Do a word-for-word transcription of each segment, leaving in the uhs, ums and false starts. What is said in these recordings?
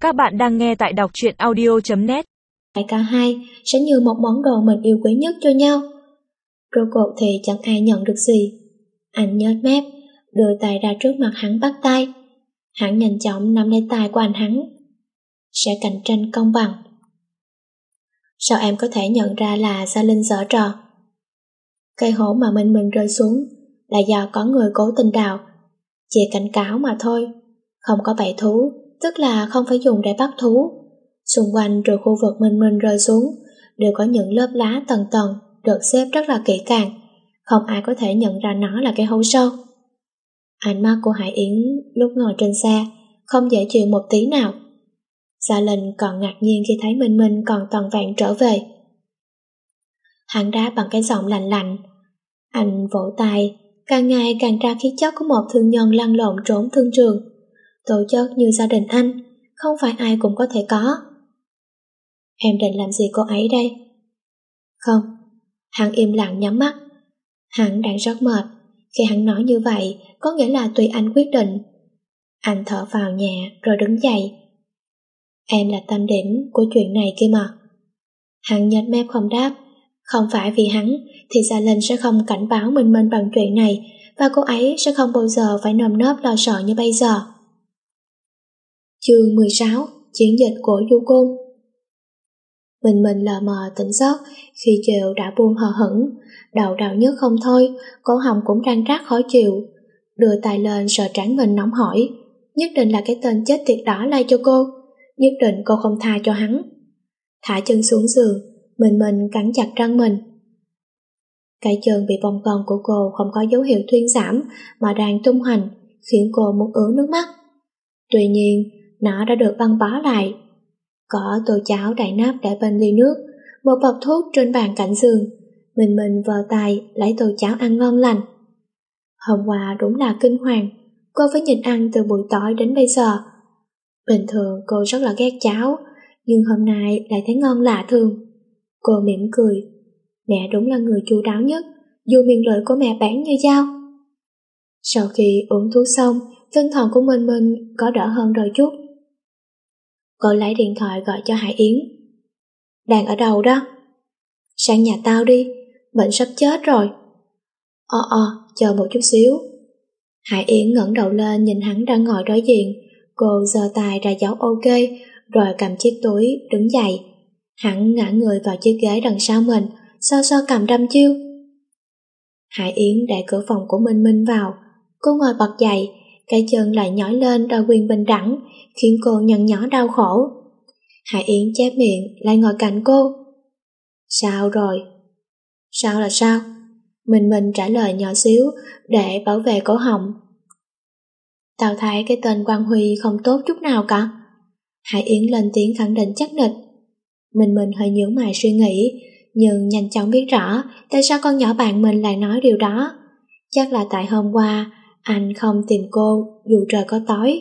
Các bạn đang nghe tại đọc truyện audio chấm net. Cả hai sẽ như một món đồ mình yêu quý nhất cho nhau. Rốt cuộc thì chẳng ai nhận được gì. Anh nhếch mép, đưa tay ra trước mặt hắn bắt tay. Hắn nhanh chóng nắm lấy tay của anh hắn. Sẽ cạnh tranh công bằng. Sao em có thể nhận ra là Gia Linh giở trò? Cây hổ mà mình mình rơi xuống là do có người cố tình đào. Chỉ cảnh cáo mà thôi. Không có bẫy thú, tức là không phải dùng để bắt thú. Xung quanh trừ khu vực mình mình rơi xuống đều có những lớp lá tầng tầng được xếp rất là kỹ càng. Không ai có thể nhận ra nó là cái hố sâu. Ánh mắt của Hải Yến lúc ngồi trên xe không dễ chịu một tí nào. Gia Linh còn ngạc nhiên khi thấy Minh Minh còn toàn vẹn trở về. Hắn đáp bằng cái giọng lạnh lạnh. Anh vỗ tay, càng ngày càng ra khí chất của một thương nhân lăn lộn trốn thương trường. Tổ chất như gia đình anh, không phải ai cũng có thể có. Em định làm gì cô ấy đây? Không. Hắn im lặng nhắm mắt. Hắn đang rất mệt. Khi hắn nói như vậy, có nghĩa là tùy anh quyết định. Anh thở phào nhẹ rồi đứng dậy. Em là tâm điểm của chuyện này kia mà. Hắn nhếch mép không đáp. Không phải vì hắn thì Gia Linh sẽ không cảnh báo Minh Minh bằng chuyện này, và cô ấy sẽ không bao giờ phải nơm nớp lo sợ như bây giờ. Chương mười sáu. Chiến dịch của Du Côn. Minh Minh lờ mờ tỉnh giấc khi chiều đã buông hờ hững, đầu đau nhức không thôi, cổ họng cũng đang rát khó chịu. Đưa tay lên sờ trán mình nóng hổi. Nhất định là cái tên chết tiệt đó lay cho cô. Nhất định cô không tha cho hắn. Thả chân xuống giường, Minh Minh cắn chặt răng mình. Cái chân bị bong gân của cô không có dấu hiệu thuyên giảm mà đang tung hoành, khiến cô muốn ứa nước mắt. Tuy nhiên, nó đã được băng bó lại. Có tô cháo đầy nắp để bên ly nước, một bọc thuốc trên bàn cạnh giường. Mình mình vờ tay lấy tô cháo ăn ngon lành. Hôm qua đúng là kinh hoàng, cô phải nhịn ăn từ buổi tối đến bây giờ. Bình thường cô rất là ghét cháo, nhưng hôm nay lại thấy ngon lạ thường. Cô mỉm cười. Mẹ đúng là người chu đáo nhất, dù miệng lưỡi của mẹ bén như dao. Sau khi uống thuốc xong, tinh thần của Minh Minh có đỡ hơn đôi chút. Cô lấy điện thoại gọi cho Hải Yến. Đang ở đâu đó? Sang nhà tao đi, bệnh sắp chết rồi. Ờ ờ, chờ một chút xíu. Hải Yến ngẩng đầu lên nhìn hắn đang ngồi đối diện. Cô giơ tay ra dấu ok, rồi cầm chiếc túi, đứng dậy. Hắn ngã người vào chiếc ghế đằng sau mình, so so cầm đăm chiêu. Hải Yến đẩy cửa phòng của Minh Minh vào. Cô ngồi bật dậy, cái chân lại nhói lên đòi quyền bình đẳng, khiến cô nhăn nhó đau khổ. Hải Yến chép miệng lại ngồi cạnh cô. Sao rồi? Sao là sao? Minh Minh trả lời nhỏ xíu để bảo vệ cổ họng. Tao thấy cái tên Quang Huy không tốt chút nào cả. Hải Yến lên tiếng khẳng định chắc nịch. Minh Minh hơi nhíu mày suy nghĩ, nhưng nhanh chóng biết rõ tại sao con nhỏ bạn mình lại nói điều đó. Chắc là tại hôm qua anh không tìm cô dù trời có tối.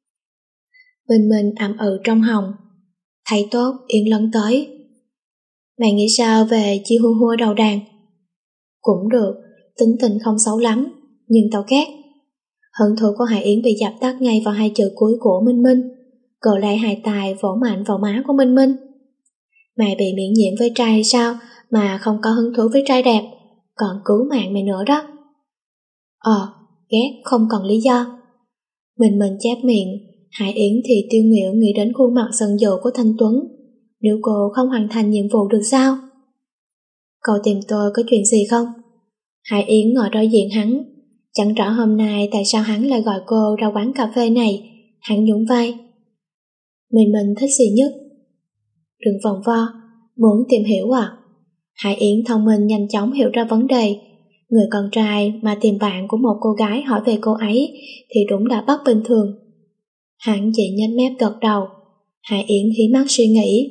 Minh Minh ậm ừ trong họng. Thấy tốt, Yến lấn tới. Mày nghĩ sao về Chi Hua Hua đầu đàn? Cũng được, tính tình không xấu lắm, nhưng tao ghét. Hận thù của Hải Yến bị dập tắt ngay vào hai chữ cuối của Minh Minh. Cô lấy hai tay vỗ mạnh vào má của Minh Minh. Mày bị miễn nhiễm với trai sao mà không có hứng thú với trai đẹp, còn cứu mạng mày nữa đó. Ờ, ghét không còn lý do. Minh Minh chép miệng. Hải Yến thì tiêu nghỉu nghĩ đến khuôn mặt giận dữ của Thanh Tuấn. Nếu cô không hoàn thành nhiệm vụ được sao? Cậu tìm tôi có chuyện gì không? Hải Yến ngồi đối diện hắn. Chẳng rõ hôm nay tại sao hắn lại gọi cô ra quán cà phê này. Hắn nhún vai. Mình mình thích gì nhất? Đừng vòng vo, muốn tìm hiểu à? Hải Yến thông minh nhanh chóng hiểu ra vấn đề. Người con trai mà tìm bạn của một cô gái hỏi về cô ấy thì đúng là bất bình thường. Hắn chỉ nhếch mép gật đầu. Hải Yến hí mắt suy nghĩ.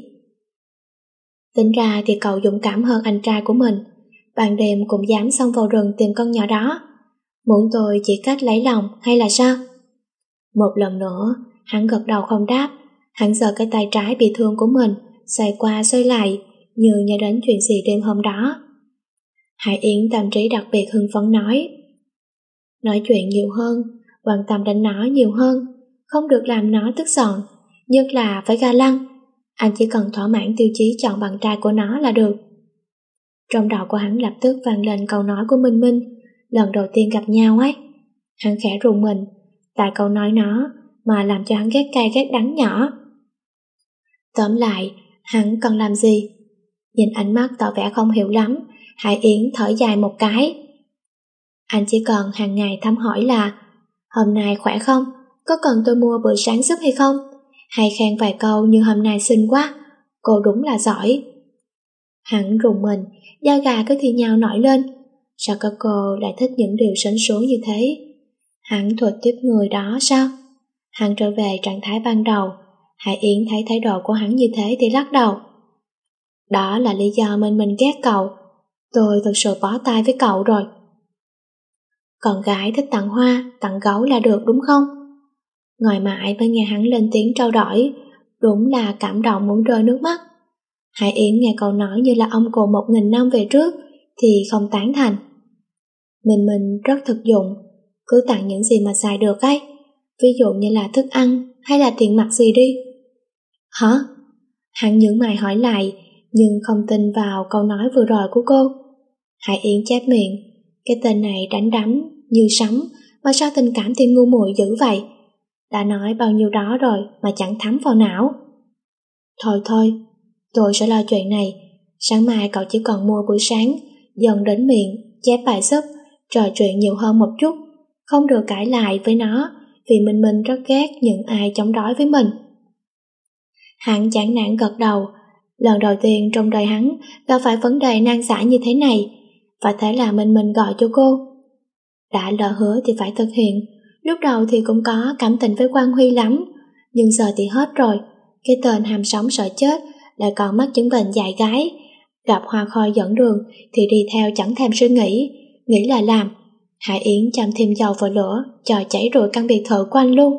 Tính ra thì cậu dũng cảm hơn anh trai của mình. Ban đêm cũng dám xông vào rừng tìm con nhỏ đó. Muốn tôi chỉ cách lấy lòng hay là sao? Một lần nữa, hắn gật đầu không đáp. Hắn giơ cái tay trái bị thương của mình, xoay qua xoay lại, như nhớ đến chuyện gì đêm hôm đó. Hải Yến tâm trí đặc biệt hưng phấn nói. Nói chuyện nhiều hơn, quan tâm đến nó nhiều hơn, không được làm nó tức giận, nhất là với ga lăng. Anh chỉ cần thỏa mãn tiêu chí chọn bạn trai của nó là được. Trong đầu của hắn lập tức vang lên câu nói của Minh Minh, lần đầu tiên gặp nhau ấy. Hắn khẽ rùng mình, tại câu nói nó mà làm cho hắn ghét cay ghét đắng nhỏ. Tóm lại, hắn cần làm gì? Nhìn ánh mắt tỏ vẻ không hiểu lắm, Hải Yến thở dài một cái. Anh chỉ cần hàng ngày thăm hỏi là hôm nay khỏe không? Có cần tôi mua bữa sáng giúp hay không? Hay khen vài câu như hôm nay xinh quá, cô đúng là giỏi. Hắn rùng mình, da gà cứ thi nhau nổi lên. Sao các cô lại thích những điều sến súa như thế? Hắn thuộc tiếp người đó sao? Hắn trở về trạng thái ban đầu. Hải Yến thấy thái độ của hắn như thế thì lắc đầu. Đó là lý do mình mình ghét cậu. Tôi thật sự bó tay với cậu rồi. Con gái thích tặng hoa, tặng gấu là được đúng không? Ngồi mãi mới nghe hắn lên tiếng trao đổi, đúng là cảm động muốn rơi nước mắt. Hải Yến nghe cậu nói như là ông cụ một nghìn năm về trước thì không tán thành. Mình mình rất thực dụng, cứ tặng những gì mà xài được ấy, ví dụ như là thức ăn hay là tiền mặt gì đi. Hả? Hắn nhướng mày hỏi lại, nhưng không tin vào câu nói vừa rồi của cô. Hải Yến chép miệng, cái tên này đánh đắm như sấm, mà sao tình cảm thì ngu muội dữ vậy? Đã nói bao nhiêu đó rồi mà chẳng thấm vào não. Thôi thôi, tôi sẽ lo chuyện này. Sáng mai cậu chỉ cần mua bữa sáng, dần đến miệng, chép bài giúp, trò chuyện nhiều hơn một chút. Không được cãi lại với nó, vì mình mình rất ghét những ai chống đối với mình. Hắn chán nản gật đầu. Lần đầu tiên trong đời hắn gặp phải vấn đề nan giải như thế này, và thế là mình mình gọi cho cô. Đã lỡ hứa thì phải thực hiện. Lúc đầu thì cũng có cảm tình với Quang Huy lắm, nhưng giờ thì hết rồi. Cái tên ham sống sợ chết lại còn mắc chứng bệnh dại gái. Gặp hoa khôi dẫn đường thì đi theo chẳng thèm suy nghĩ, nghĩ là làm. Hải Yến châm thêm dầu vào lửa, cho cháy rụi căn biệt thự của anh luôn.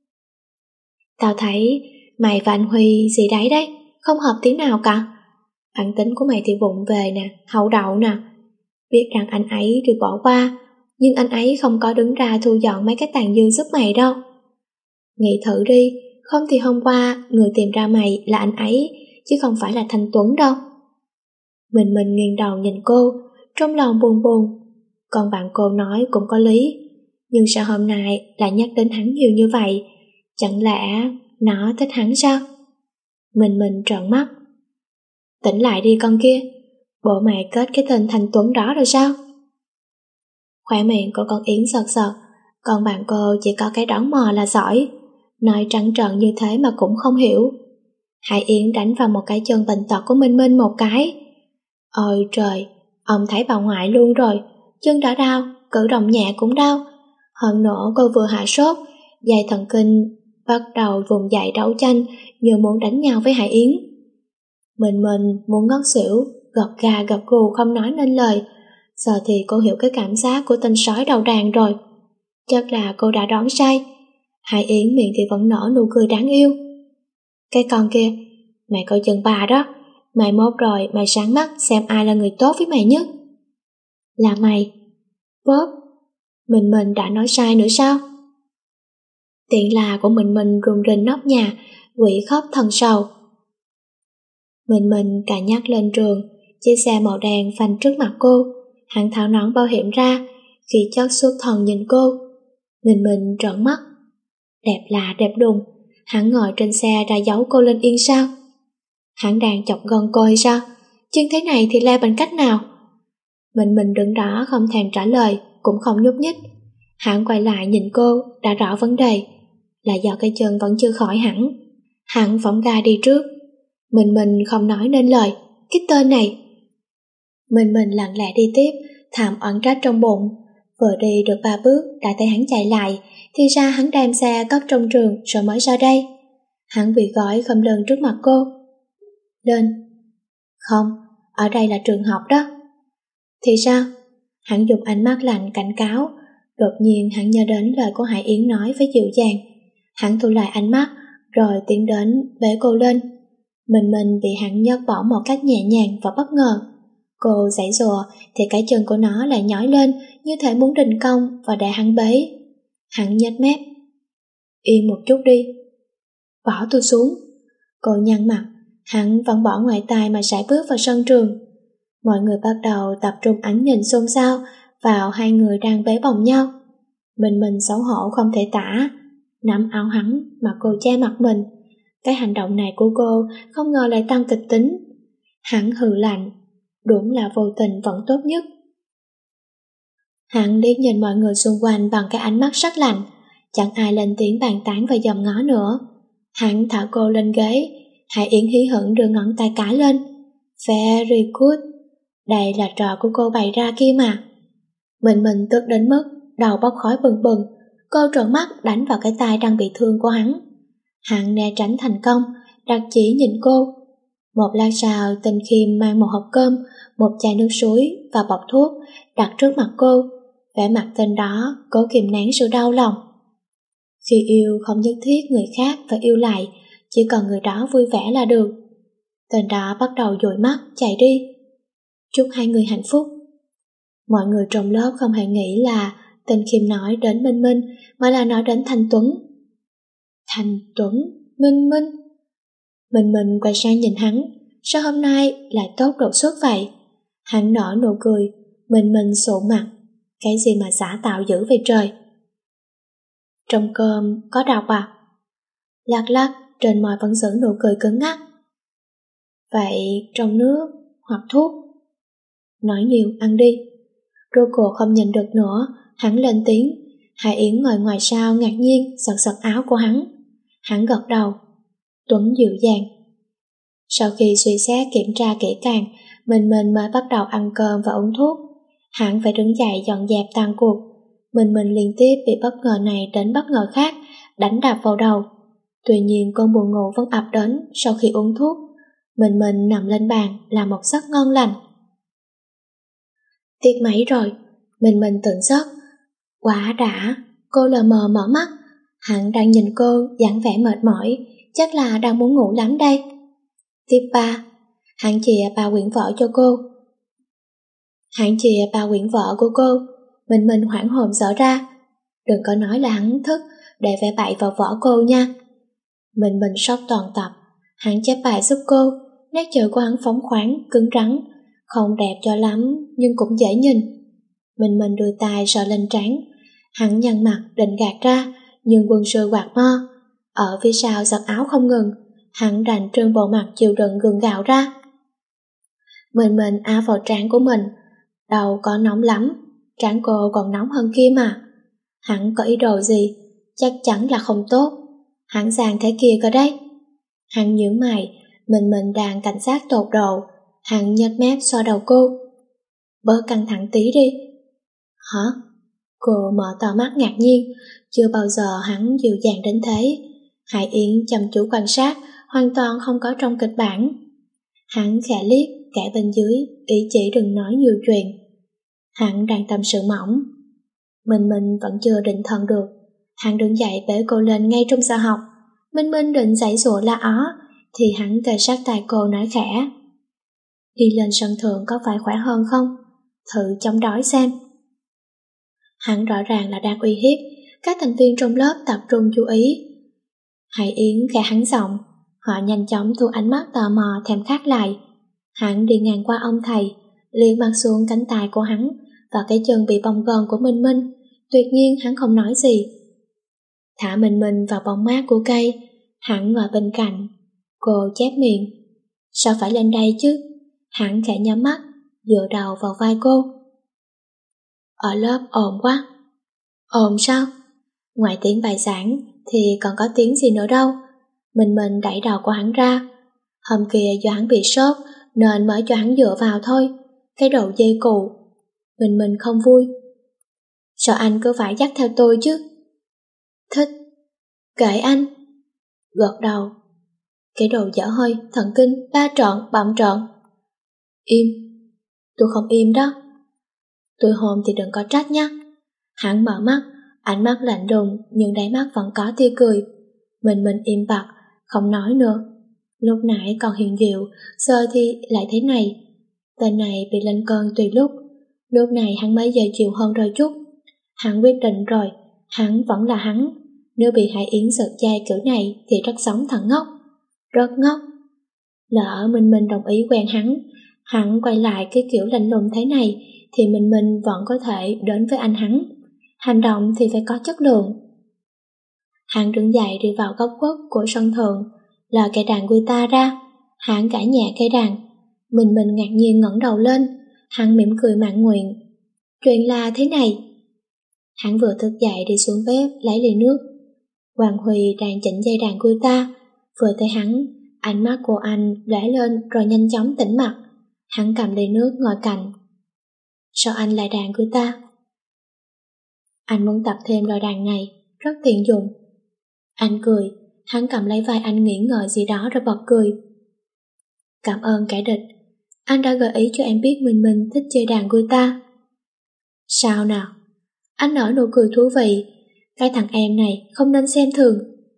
Tao thấy mày và anh Huy gì đấy đấy, không hợp tí nào cả. Bản tính của mày thì vụng về nè, hậu đậu nè. Biết rằng anh ấy được bỏ qua, nhưng anh ấy không có đứng ra thu dọn mấy cái tàn dư giúp mày đâu. Nghĩ thử đi, không thì hôm qua người tìm ra mày là anh ấy, chứ không phải là Thanh Tuấn đâu. Mình mình nghiêng đầu nhìn cô, trong lòng buồn buồn. Còn bạn cô nói cũng có lý, nhưng sao hôm nay lại nhắc đến hắn nhiều như vậy? Chẳng lẽ nó thích hắn sao? Mình mình trợn mắt. Tỉnh lại đi con kia, bộ mày kết cái tên Thanh Tuấn đó rồi sao? Khỏe miệng của con Yến sợt sợt, còn bạn cô chỉ có cái đón mò là giỏi. Nói trắng trợn như thế mà cũng không hiểu. Hải Yến đánh vào một cái chân bệnh tật của Minh Minh một cái. Ôi trời, ông thấy bà ngoại luôn rồi, chân đã đau, cử động nhẹ cũng đau. Hơn nữa cô vừa hạ sốt, dây thần kinh bắt đầu vùng dậy đấu tranh như muốn đánh nhau với Hải Yến. Mình mình muốn ngất xỉu, gật gà gật gù không nói nên lời. Giờ thì cô hiểu cái cảm giác của tên sói đầu đàn rồi. Chắc là cô đã đoán sai. Hải Yến miệng thì vẫn nở nụ cười đáng yêu. Cái con kia, mày coi chừng bà đó. Mày mốt rồi mày sáng mắt xem ai là người tốt với mày nhất. Là mày. Vớp, mình mình đã nói sai nữa sao? Tiện là của mình mình rùng rình nóc nhà, quỷ khóc thần sầu. Mình mình cả nhắc lên trường, chiếc xe màu đen phanh trước mặt cô. Hắn tháo nón bảo hiểm ra, khi chất xuất thần nhìn cô. Mình mình trợn mắt. Đẹp là đẹp đùng, hắn ngồi trên xe ra giấu cô lên yên sao? Hắn đang chọc gân cô hay sao? Chân thế này thì le bằng cách nào? Mình mình đứng đó không thèm trả lời, cũng không nhúc nhích. Hắn quay lại nhìn cô, đã rõ vấn đề là do cái chân vẫn chưa khỏi hẳn. Hắn phóng ga đi trước. Mình mình không nói nên lời. Cái tên này. Mình mình lặng lẽ đi tiếp, thầm oán trách trong bụng. Vừa đi được ba bước đã thấy hắn chạy lại, thì ra hắn đem xe cất trong trường rồi mới ra đây. Hắn bị gói khom lưng trước mặt cô. Lên. Không, ở đây là trường học đó. Thì sao? Hắn dùng ánh mắt lạnh cảnh cáo. Đột nhiên hắn nhớ đến lời của Hải Yến nói với dịu dàng. Hắn thu lại ánh mắt, rồi tiến đến bế cô lên. Mình mình bị hắn nhấc bỏ một cách nhẹ nhàng và bất ngờ. Cô giãy giụa thì cái chân của nó lại nhói lên như thể muốn đình công và để hắn bế. Hắn nhếch mép. Yên một chút đi. Bỏ tôi xuống. Cô nhăn mặt, hắn vẫn bỏ ngoài tai mà sải bước vào sân trường. Mọi người bắt đầu tập trung ánh nhìn xôn xao vào hai người đang bế bồng nhau. Mình mình xấu hổ không thể tả, nắm áo hắn mà cô che mặt mình. Cái hành động này của cô không ngờ lại tăng kịch tính. Hắn hừ lạnh, đúng là vô tình vẫn tốt nhất. Hắn liếc nhìn mọi người xung quanh bằng cái ánh mắt sắc lạnh, chẳng ai lên tiếng bàn tán và dòm ngó nữa. Hắn thả cô lên ghế, Hải Yến hí hửng đưa ngón tay cái lên. Very good, đây là trò của cô bày ra kia mà. Mình mình tức đến mức đầu bốc khói bừng bừng, cô trợn mắt đánh vào cái tay đang bị thương của hắn. Hắn né tránh thành công, đặc chỉ nhìn cô. Một lát sau, Tinh Khiêm mang một hộp cơm, một chai nước suối và bọc thuốc đặt trước mặt cô. Vẻ mặt tên đó cố kìm nén sự đau lòng. Khi yêu không nhất thiết người khác phải yêu lại, chỉ cần người đó vui vẻ là được. Tên đó bắt đầu dụi mắt chạy đi. Chúc hai người hạnh phúc. Mọi người trong lớp không hề nghĩ là Tinh Khiêm nói đến Minh Minh, mà là nói đến Thanh Tuấn. Thanh Tuấn, Minh Minh. Minh Minh quay sang nhìn hắn, sao hôm nay lại tốt đột xuất vậy? Hắn nở nụ cười, Minh Minh sụ mặt, cái gì mà giả tạo dữ vậy trời? Trong cơm có độc à? Lắc lắc, trên môi vẫn giữ nụ cười cứng ngắc. Vậy trong nước hoặc thuốc? Nói nhiều, ăn đi. Rốt cuộc không nhìn được nữa, hắn lên tiếng. Hải Yến ngồi ngoài sau ngạc nhiên giật giật áo của hắn. Hắn gật đầu. Tuấn dịu dàng. Sau khi suy xét kiểm tra kỹ càng, mình mình mới bắt đầu ăn cơm và uống thuốc. Hắn phải đứng dậy dọn dẹp tàn cuộc. Mình mình liên tiếp bị bất ngờ này đến bất ngờ khác đánh đạp vào đầu. Tuy nhiên cơn buồn ngủ vẫn ập đến sau khi uống thuốc. Mình mình nằm lên bàn là một giấc ngon lành. Tiết mấy rồi, mình mình tỉnh giấc. Quá đã, cô lờ mờ mở mắt. Hắn đang nhìn cô dáng vẻ mệt mỏi, chắc là đang muốn ngủ lắm đây. Tiếp ba, hắn chìa ba quyển vở cho cô. Hắn chìa ba quyển vở của cô, mình mình hoảng hồn dở ra. Đừng có nói là hắn thức để vẽ bậy vào vở cô nha. Mình mình sốc toàn tập, hắn chép bài giúp cô, nét chữ của hắn phóng khoáng, cứng rắn, không đẹp cho lắm nhưng cũng dễ nhìn. Mình mình đưa tay sờ lên trán, hắn nhăn mặt định gạt ra, nhưng quân sư quạt mo ở phía sau giật áo không ngừng. Hắn đành trương bộ mặt chịu đựng gượng gạo ra. Mình mình á vào trán của mình, đầu có nóng lắm, trán cô còn nóng hơn kia mà. Hắn có ý đồ gì? Chắc chắn là không tốt. Hắn giang thế kia cơ đấy. Hắn nhíu mày, mình mình đang cảnh giác tột độ. Hắn nhếch mép xoa đầu cô. Bớt căng thẳng tí đi. Hả? Cô mở to mắt ngạc nhiên, chưa bao giờ hắn dịu dàng đến thế. Hải Yến chăm chú quan sát, hoàn toàn không có trong kịch bản. Hắn khẽ liếc kẻ bên dưới, ý chỉ đừng nói nhiều chuyện. Hắn đang tâm sự mỏng. Minh Minh vẫn chưa định thần được. Hắn đứng dậy bế cô lên ngay trong giờ học. Minh Minh định giãy giụa la ó, thì hắn kề sát tai cô nói khẽ. Đi lên sân thượng có phải khỏe hơn không? Thử chống đói xem. Hắn rõ ràng là đang uy hiếp. Các thành viên trong lớp tập trung chú ý. Hải Yến khẽ hắn giọng. Họ nhanh chóng thu ánh mắt tò mò thèm khát lại. Hắn đi ngang qua ông thầy, liền mặt xuống cánh tay của hắn và cái chân bị bong gòn của Minh Minh. Tuyệt nhiên hắn không nói gì. Thả Minh Minh vào bóng mát của cây. Hắn ngồi bên cạnh. Cô chép miệng. Sao phải lên đây chứ? Hắn khẽ nhắm mắt, dựa đầu vào vai cô. Ở lớp ồn quá. Ồn sao? Ngoài tiếng bài giảng thì còn có tiếng gì nữa đâu. Mình mình đẩy đầu của hắn ra. Hôm kia do hắn bị sốt nên mới cho hắn dựa vào thôi. Cái đồ dê cụ. Mình mình không vui. Sao anh cứ phải dắt theo tôi chứ? Thích. Kệ anh. Gật đầu. Cái đồ dở hơi, thần kinh, ba trọn, bậm trọn. Im. Tôi không im đó. Tôi hôn thì đừng có trách nhé. Hắn mở mắt, ánh mắt lạnh lùng nhưng đáy mắt vẫn có tia cười. Mình mình im bặt, không nói nữa. Lúc nãy còn hiền diệu, giờ thì lại thế này. Tên này bị lên cơn tùy lúc. Lúc này hắn mới dễ chịu hơn rồi chút. Hắn quyết định rồi, hắn vẫn là hắn. Nếu bị Hải Yến giật dây kiểu này thì rất giống thằng ngốc, rất ngốc. Lỡ Minh Minh đồng ý quen hắn, hắn quay lại cái kiểu lạnh lùng thế này thì Minh Minh vẫn có thể đến với anh hắn. Hành động thì phải có chất lượng. Hắn đứng dậy đi vào góc khuất của sân thượng, lờ cây đàn guitar ra. Hắn gảy nhẹ cây đàn. Minh Minh ngạc nhiên ngẩng đầu lên. Hắn mỉm cười mãn nguyện. Chuyện là thế này. Hắn vừa thức dậy đi xuống bếp lấy ly nước. Hoàng Huy đang chỉnh dây đàn guitar. Vừa thấy hắn, ánh mắt của anh lóe lên rồi nhanh chóng tỉnh mặt. Hắn cầm ly nước ngồi cạnh. Sao anh lại đàn guitar? Anh muốn tập thêm loại đàn này, rất tiện dụng. Anh cười, hắn cầm lấy vai anh nghĩ ngợi gì đó rồi bật cười. Cảm ơn kẻ địch, anh đã gợi ý cho em biết mình mình thích chơi đàn guitar. Sao nào? Anh nở nụ cười thú vị, cái thằng em này không nên xem thường.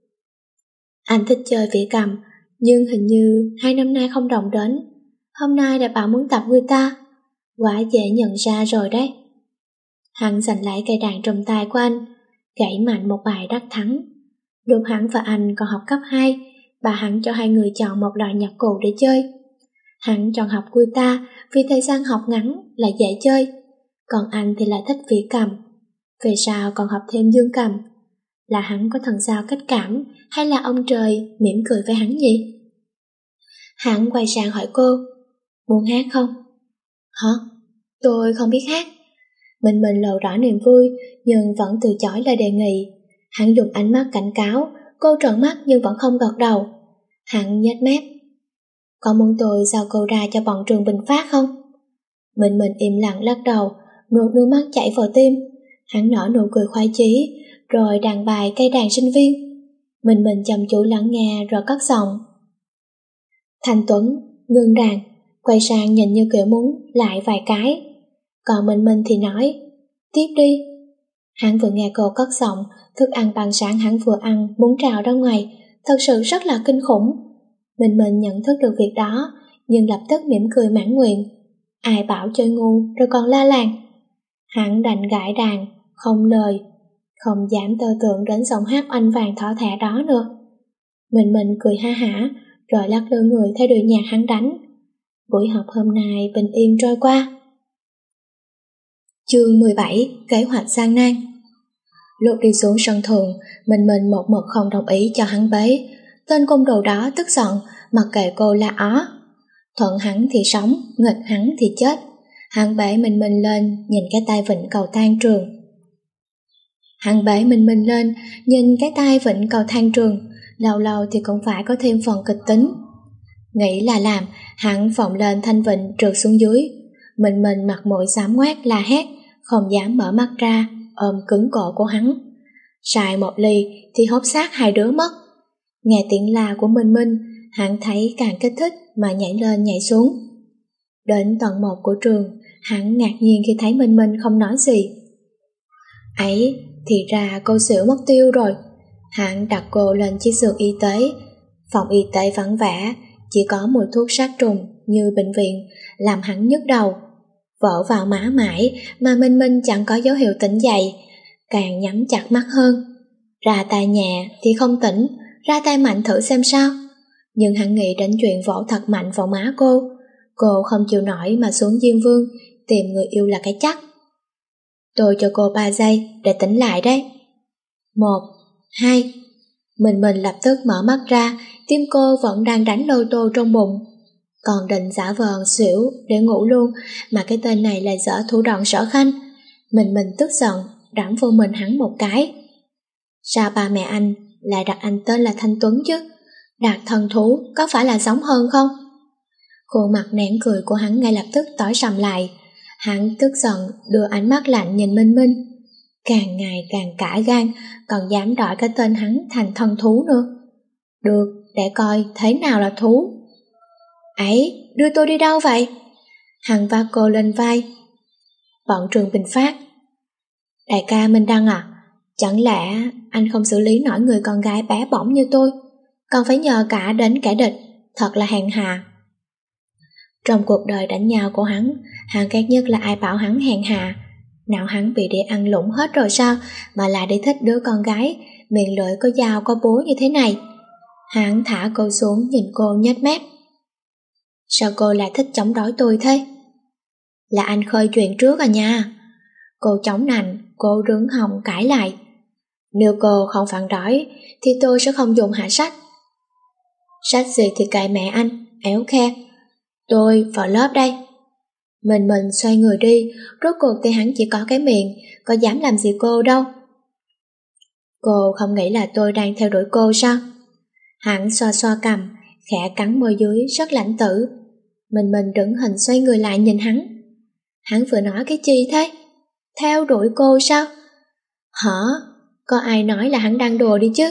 Anh thích chơi vĩ cầm, nhưng hình như hai năm nay không động đến. Hôm nay đã bảo muốn tập guitar, quá dễ nhận ra rồi đấy. Hắn giành lấy cây đàn trong tay của anh, gảy mạnh một bài đắc thắng. Lúc hắn và anh còn học cấp hai, bà hắn cho hai người chọn một loại nhạc cụ để chơi. Hắn chọn học guitar vì thời gian học ngắn là dễ chơi, còn anh thì lại thích vĩ cầm. Về sau còn học thêm dương cầm. Là hắn có thần giao cách cảm hay là ông trời mỉm cười với hắn nhỉ? Hắn quay sang hỏi cô, muốn hát không? Hả? Tôi không biết hát. Mình mình lộ rõ niềm vui nhưng vẫn từ chối lời đề nghị. Hắn dùng ánh mắt cảnh cáo, cô trợn mắt nhưng vẫn không gật đầu. Hắn nhếch mép. Có muốn tôi giao cô ra cho bọn trường Bình Phát không? Mình mình im lặng lắc đầu, nuốt nước mắt chảy vào tim. Hắn nở nụ cười khoái chí, rồi đàn bài cây đàn sinh viên. Mình mình chăm chú lắng nghe rồi cất giọng. Thanh Tuấn ngưng đàn, quay sang nhìn như kiểu muốn lại vài cái. Còn mình mình thì nói, tiếp đi. Hắn vừa nghe cô cất giọng, thức ăn ban sáng hắn vừa ăn muốn trào ra ngoài, thật sự rất là kinh khủng. Mình mình nhận thức được việc đó, nhưng lập tức mỉm cười mãn nguyện. Ai bảo chơi ngu rồi còn la làng. Hắn đành gãi đàn, không lời, không dám tơ tưởng đến giọng hát oanh vàng thỏ thẻ đó nữa. Mình mình cười ha hả, rồi lắc lư người theo điệu nhạc hắn đánh. Buổi họp hôm nay bình yên trôi qua. Chương mười bảy, kế hoạch gian nan. Lúc đi xuống sân thượng, mình mình một mực không đồng ý cho hắn bế. Tên côn đồ đó tức giận, mặc kệ cô la ó. Thuận hắn thì sống, nghịch hắn thì chết. Hắn bế mình mình lên, nhìn cái tay vịn cầu thang trường. Hắn bế mình mình lên, nhìn cái tay vịn cầu thang trường, lâu lâu thì cũng phải có thêm phần kịch tính. Nghĩ là làm, hắn phồng lên thanh vịn trượt xuống dưới. Mình mình mặt mũi xám ngoét la hét, không dám mở mắt ra, ôm cứng cổ của hắn. Xài một ly thì hốt xác hai đứa mất. Nghe tiếng la của Minh Minh, hắn thấy càng kích thích mà nhảy lên nhảy xuống. Đến tầng một của trường, hắn ngạc nhiên khi thấy Minh Minh không nói gì. Ấy, thì ra cô xỉu mất tiêu rồi. Hắn đặt cô lên chiếc giường y tế. Phòng y tế vắng vẻ, chỉ có mùi thuốc sát trùng như bệnh viện, làm hắn nhức đầu. Vỗ vào má mãi mà Minh Minh chẳng có dấu hiệu tỉnh dậy, càng nhắm chặt mắt hơn. Ra tay nhẹ thì không tỉnh, ra tay mạnh thử xem sao. Nhưng hắn nghĩ đến chuyện vỗ thật mạnh vào má cô. Cô không chịu nổi mà xuống Diêm Vương tìm người yêu là cái chắc. Tôi cho cô ba giây để tỉnh lại đấy. Một, hai. Mình mình lập tức mở mắt ra, tim cô vẫn đang đánh lô tô trong bụng. Còn định giả vờ xỉu để ngủ luôn, mà cái tên này lại dở thủ đoạn sở khanh. Mình mình tức giận, đẫm vô mình hắn một cái. Sao ba mẹ anh lại đặt anh tên là Thanh Tuấn chứ? Đặt thần thú có phải là giống hơn không? Khuôn mặt nén cười của hắn ngay lập tức tối sầm lại. Hắn tức giận đưa ánh mắt lạnh nhìn Minh Minh. Càng ngày càng cả gan, còn dám đổi cái tên hắn thành thần thú nữa. Được, để coi thế nào là thú. Ấy, đưa tôi đi đâu vậy? Hắn va cô lên vai. Bọn trường Bình Phát. Đại ca Minh Đăng à, chẳng lẽ anh không xử lý nổi người con gái bé bỏng như tôi, còn phải nhờ cả đến kẻ địch, thật là hèn hạ. Trong cuộc đời đánh nhau của hắn, hắn ghét nhất là ai bảo hắn hèn hạ. Nào hắn bị đi ăn lũng hết rồi sao mà lại đi thích đứa con gái miệng lưỡi có dao có búa như thế này. Hắn thả cô xuống nhìn cô nhếch mép. Sao cô lại thích chống đối tôi thế? Là anh khơi chuyện trước à nha. Cô chống nạnh, cô rướng họng cãi lại. Nếu cô không phản đối thì tôi sẽ không dùng hạ sách. Sách gì thì kệ mẹ anh, éo khe. Tôi vào lớp đây. Mình mình xoay người đi, rốt cuộc thì hắn chỉ có cái miệng, có dám làm gì cô đâu. Cô không nghĩ là tôi đang theo đuổi cô sao? Hắn xoa xoa cằm, khẽ cắn môi dưới rất lãnh tử. Mình mình đứng hình xoay người lại nhìn hắn. Hắn vừa nói cái chi thế? Theo đuổi cô sao? Hả? Có ai nói là hắn đang đùa đi chứ?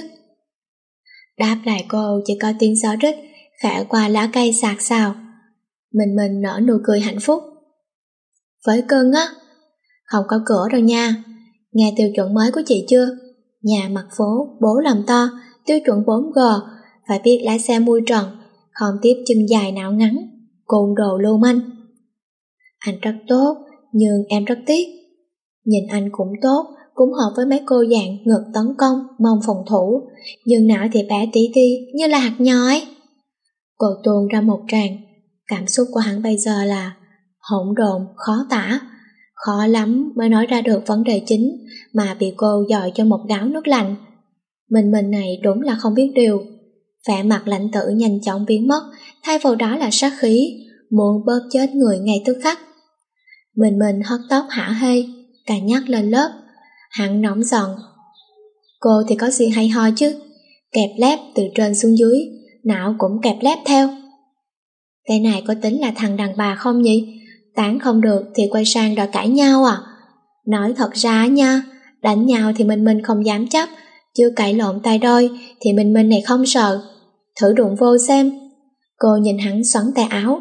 Đáp lại cô chỉ có tiếng gió rít khẽ qua lá cây xạc xào. Mình mình nở nụ cười hạnh phúc. Với cưng á? Không có cửa đâu nha. Nghe tiêu chuẩn mới của chị chưa? Nhà mặt phố, bố làm to, tiêu chuẩn bốn G, phải biết lái xe mui trần, không tiếp chân dài não ngắn, côn đồ lưu manh. Anh rất tốt, nhưng em rất tiếc. Nhìn anh cũng tốt, cũng hợp với mấy cô dạng ngực tấn công, mông phòng thủ, nhưng não thì bé tí ti như là hạt nho ấy. Cô tuôn ra một tràng. Cảm xúc của hắn bây giờ là hỗn độn, khó tả. Khó lắm mới nói ra được vấn đề chính mà bị cô dọi cho một gáo nước lạnh. Mình mình này đúng là không biết điều. Vẻ mặt lãnh tử nhanh chóng biến mất, thay vào đó là sát khí, muốn bóp chết người ngay tức khắc. Mình mình hất tóc hả hê, cà nhắc lên lớp. Hắn nóng giận. Cô thì có gì hay ho chứ? Kẹp lép từ trên xuống dưới, não cũng kẹp lép theo. Cái này có tính là thằng đàn bà không nhỉ? Tán không được thì quay sang đòi cãi nhau à? Nói thật ra nha, đánh nhau thì mình mình không dám chấp, chứ cãi lộn tay đôi thì mình mình này không sợ. Thử đụng vô xem. Cô nhìn hắn xoắn tay áo.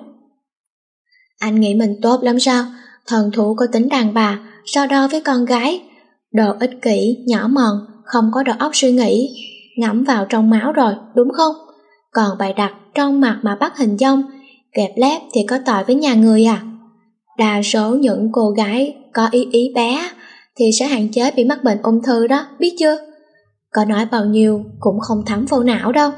Anh nghĩ mình tốt lắm sao? Thần thú có tính đàn bà, so đo với con gái. Đồ ích kỷ, nhỏ mọn, không có đầu óc suy nghĩ, ngẫm vào trong máu rồi, đúng không? Còn bày đặt trong mặt mà bắt hình dong, kẹp lép thì có tội với nhà người à? Đa số những cô gái có ý ý bé thì sẽ hạn chế bị mắc bệnh ung thư đó, biết chưa? Có nói bao nhiêu cũng không thấm vô não đâu.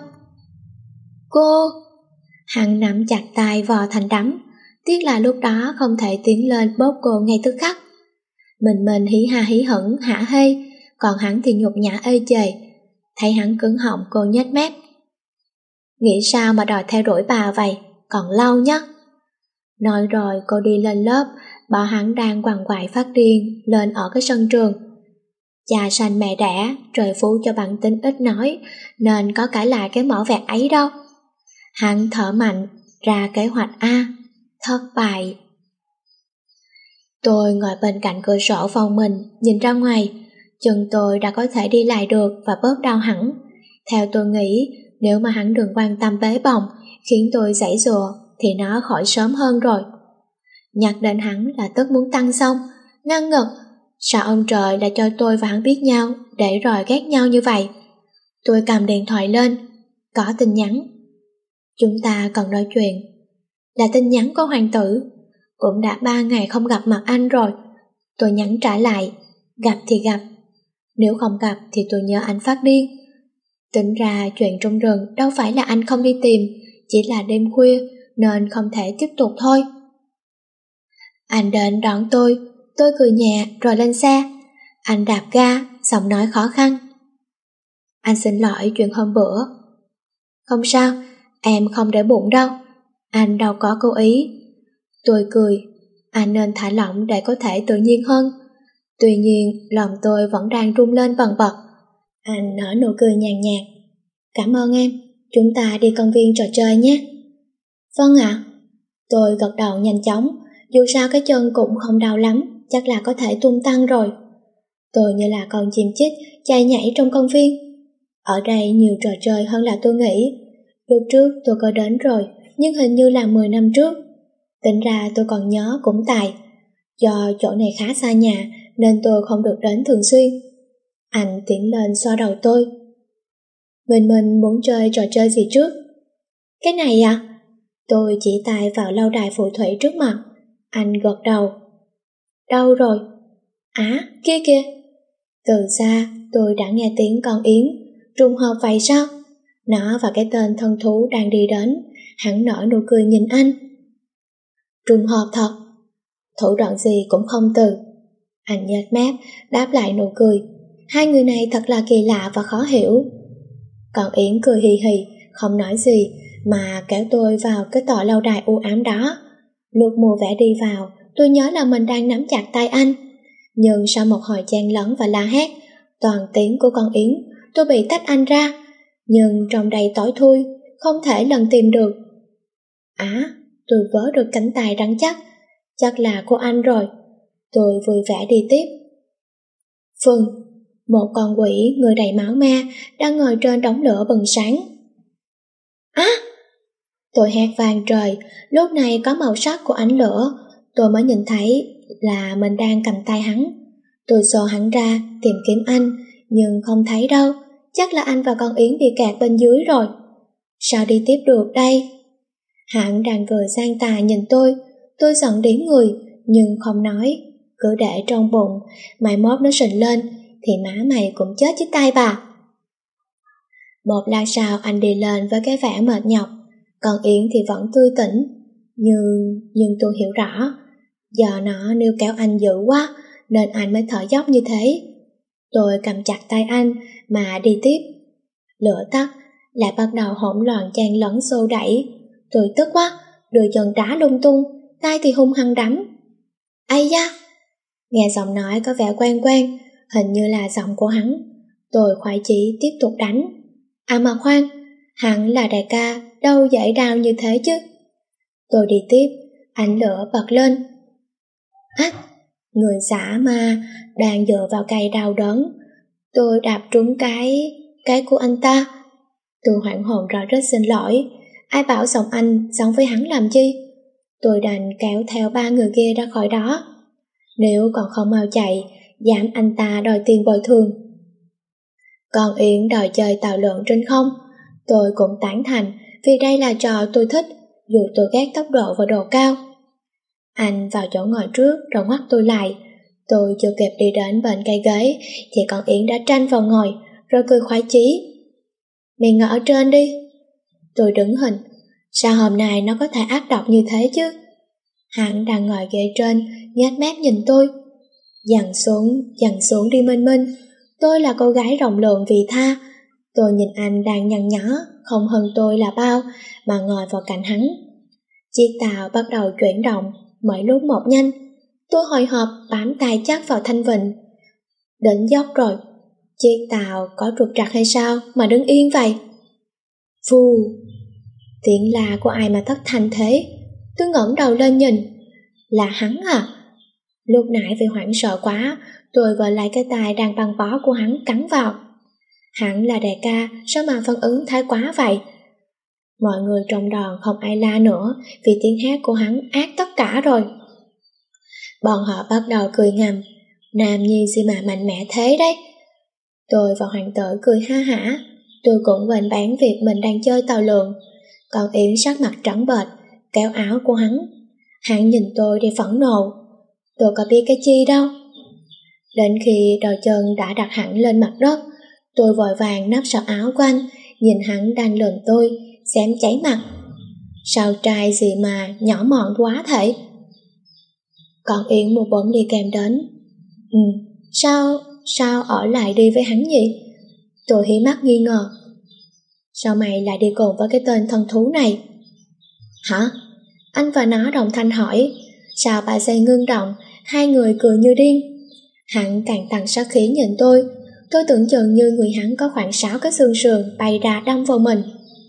Cô... Hắn nắm chặt tay vò thành đấm, tiếc là lúc đó không thể tiến lên bóp cô ngay tức khắc. Mình mình hí ha hí hửng hả hê, còn hắn thì nhục nhã ê chề. Thấy hắn cứng họng cô nhếch mép. Nghĩ sao mà đòi theo đuổi bà vậy, còn lâu nhá. Nói rồi cô đi lên lớp, bỏ hắn đang quằn quại phát điên lên ở cái sân trường. Cha sanh mẹ đẻ, trời phú cho bản tính ít nói, nên có cãi lại cái mỏ vẹt ấy đâu. Hắn thở mạnh, ra kế hoạch A, thất bại. Tôi ngồi bên cạnh cửa sổ phòng mình, nhìn ra ngoài. Chân tôi đã có thể đi lại được và bớt đau hẳn. Theo tôi nghĩ, nếu mà hắn đừng quan tâm bế bồng, khiến tôi giãy giụa, thì nó khỏi sớm hơn rồi. Nhắc đến hắn là tức muốn tăng xong, ngăn ngực. Sao ông trời lại cho tôi và hắn biết nhau, để rồi ghét nhau như vậy? Tôi cầm điện thoại lên, có tin nhắn. Chúng ta cần nói chuyện. Là tin nhắn của Hoàng tử. Cũng đã ba ngày không gặp mặt anh rồi. Tôi nhắn trả lại, gặp thì gặp. Nếu không gặp thì tôi nhớ anh phát điên. Tính ra chuyện trong rừng đâu phải là anh không đi tìm, chỉ là đêm khuya nên không thể tiếp tục thôi. Anh đến đón tôi, tôi cười nhẹ rồi lên xe. Anh đạp ga, giọng nói khó khăn. Anh xin lỗi chuyện hôm bữa. Không sao, em không để bụng đâu. Anh đâu có cố ý. Tôi cười, anh nên thả lỏng để có thể tự nhiên hơn. Tuy nhiên, lòng tôi vẫn đang rung lên bần bật. Anh nở nụ cười nhàn nhạt. Cảm ơn em, chúng ta đi công viên trò chơi nhé. Vâng ạ. Tôi gật đầu nhanh chóng, dù sao cái chân cũng không đau lắm, chắc là có thể tung tăng rồi. Tôi như là con chim chích chạy nhảy trong công viên. Ở đây nhiều trò chơi hơn là tôi nghĩ. Lúc trước tôi có đến rồi, nhưng hình như là mười năm trước. Tính ra tôi còn nhớ cũng tại. Do chỗ này khá xa nhà nên tôi không được đến thường xuyên. Anh tiến lên xoa đầu tôi. Mình mình muốn chơi trò chơi gì trước? Cái này à? Tôi chỉ tay vào lâu đài phù thủy trước mặt. Anh gật đầu. Đâu rồi? Á, kia kìa. Từ xa tôi đã nghe tiếng con Yến. Trùng hợp vậy sao? Nó và cái tên thân thú đang đi đến. Hắn nở nụ cười nhìn anh. Trùng hợp thật. Thủ đoạn gì cũng không từ. Anh nhếch mép, đáp lại nụ cười. Hai người này thật là kỳ lạ và khó hiểu. Còn Yến cười hì hì, không nói gì, mà kéo tôi vào cái tòa lâu đài u ám đó. Lúc mua vé đi vào, tôi nhớ là mình đang nắm chặt tay anh. Nhưng sau một hồi chen lấn và la hét, toàn tiếng của con Yến, tôi bị tách anh ra. Nhưng trong đầy tối thui, không thể lần tìm được. Á, tôi vớ được cánh tay rắn chắc. Chắc là của anh rồi. Tôi vui vẻ đi tiếp. Phương, một con quỷ người đầy máu me đang ngồi trên đống lửa bừng sáng. Á! Tôi hét vang trời, lúc này có màu sắc của ánh lửa, tôi mới nhìn thấy là mình đang cầm tay hắn. Tôi xô hắn ra, tìm kiếm anh, nhưng không thấy đâu, chắc là anh và con Yến bị kẹt bên dưới rồi. Sao đi tiếp được đây? Hắn đang cười sang tà nhìn tôi, tôi giận điếng người, nhưng không nói, cứ để trong bụng, mai mốt nó sình lên, thì má mày cũng chết chứ tay bà. Một lát sau anh đi lên với cái vẻ mệt nhọc, còn Yến thì vẫn tươi tỉnh. Nhưng, nhưng tôi hiểu rõ, giờ nó níu kéo anh dữ quá, nên anh mới thở dốc như thế. Tôi cầm chặt tay anh mà đi tiếp. Lửa tắt, lại bắt đầu hỗn loạn chen lẫn xô đẩy. Tôi tức quá, đôi chân đá lung tung, tay thì hung hăng đấm. Ây da! Nghe giọng nói có vẻ quen quen, hình như là giọng của hắn. Tôi khoái chí tiếp tục đánh. À mà khoan, hắn là đại ca, đâu dễ đau như thế chứ. Tôi đi tiếp, ánh lửa bật lên. Ách, người dã mà, đang dựa vào cây đau đớn. Tôi đạp trúng cái, cái của anh ta. Tôi hoảng hồn rồi rất xin lỗi. Ai bảo giọng anh giống với hắn làm chi? Tôi đành kéo theo ba người kia ra khỏi đó. Nếu còn không mau chạy, dám anh ta đòi tiền bồi thường. Còn Yến đòi chơi tàu lượn trên không. Tôi cũng tán thành, vì đây là trò tôi thích, dù tôi ghét tốc độ và độ cao. Anh vào chỗ ngồi trước rồi ngoắt tôi lại. Tôi chưa kịp đi đến bên cây ghế thì con Yến đã tranh vào ngồi, rồi cười khoái chí. Mày ngồi ở trên đi. Tôi đứng hình. Sao hôm nay nó có thể ác độc như thế chứ? Hắn đang ngồi ghế trên, nhếch mép nhìn tôi. Dằn xuống, dằn xuống đi Minh Minh. Tôi là cô gái rộng lượng vị tha. Tôi nhìn anh đang nhăn nhó, không hơn tôi là bao, mà ngồi vào cạnh hắn. Chiếc tàu bắt đầu chuyển động, mỗi lúc một nhanh. Tôi hồi hộp bám tay chắc vào thanh vịnh. Đến dốc rồi, chiếc tàu có trục trặc hay sao mà đứng yên vậy? Vù! Tiếng la của ai mà thất thanh thế? Tôi ngẩng đầu lên nhìn. Là hắn à? Lúc nãy vì hoảng sợ quá, tôi vội lấy cái tay đang băng bó của hắn cắn vào. Hắn là đại ca, sao mà phản ứng thái quá vậy? Mọi người trong đoàn không ai la nữa, vì tiếng hát của hắn át tất cả rồi. Bọn họ bắt đầu cười ngầm. Nam nhi gì mà mạnh mẽ thế đấy. Tôi và hoàng tử cười ha hả. Tôi cũng quên bán việc mình đang chơi tàu lượn. Còn Yến sắc mặt trắng bệch, kéo áo của hắn. Hắn nhìn tôi để phẫn nộ. Tôi có biết cái chi đâu. Đến khi đôi chân đã đặt hẳn lên mặt đất, tôi vội vàng nắp sau áo của anh, nhìn hắn đang lườm tôi, xém cháy mặt. Sao trai gì mà nhỏ mọn quá thế? Còn Yến mua bóng ly kem đến. Ừ, sao, sao ở lại đi với hắn nhỉ? Tôi hí mắt nghi ngờ. Sao mày lại đi cùng với cái tên thân thú này? Hả? Anh và nó đồng thanh hỏi. Sao bà giây ngưng động, hai người cười như điên. Hắn càng tăng sát khí nhìn tôi. Tôi tưởng chừng như người hắn có khoảng sáu cái xương sườn bay ra đâm vào mình.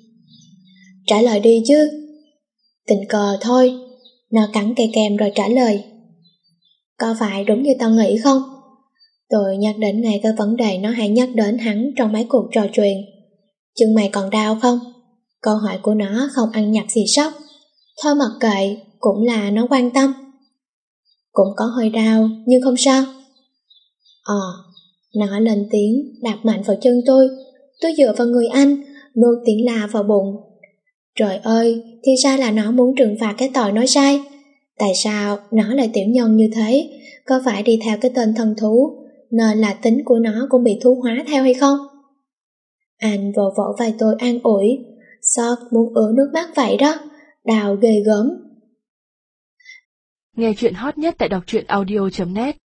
Trả lời đi chứ. Tình cờ thôi. Nó cắn cây kem rồi trả lời. Có phải đúng như tao nghĩ không? Tôi nhắc đến ngay cái vấn đề nó hay nhắc đến hắn trong mấy cuộc trò chuyện. Chân mày còn đau không? Câu hỏi của nó không ăn nhập gì sốc. Thôi mặc kệ, cũng là nó quan tâm. Cũng có hơi đau, nhưng không sao. Ờ, nó lên tiếng, đạp mạnh vào chân tôi. Tôi dựa vào người anh, nuốt tiếng la vào bụng. Trời ơi, thì ra là nó muốn trừng phạt cái tội nói sai. Tại sao nó lại tiểu nhân như thế? Có phải đi theo cái tên thân thú, nên là tính của nó cũng bị thu hóa theo hay không? Anh vỗ vỗ vai tôi an ủi, xót muốn ứa nước mắt vậy đó, đau ghê gớm. Nghe chuyện hot nhất tại đọc truyện audio chấm net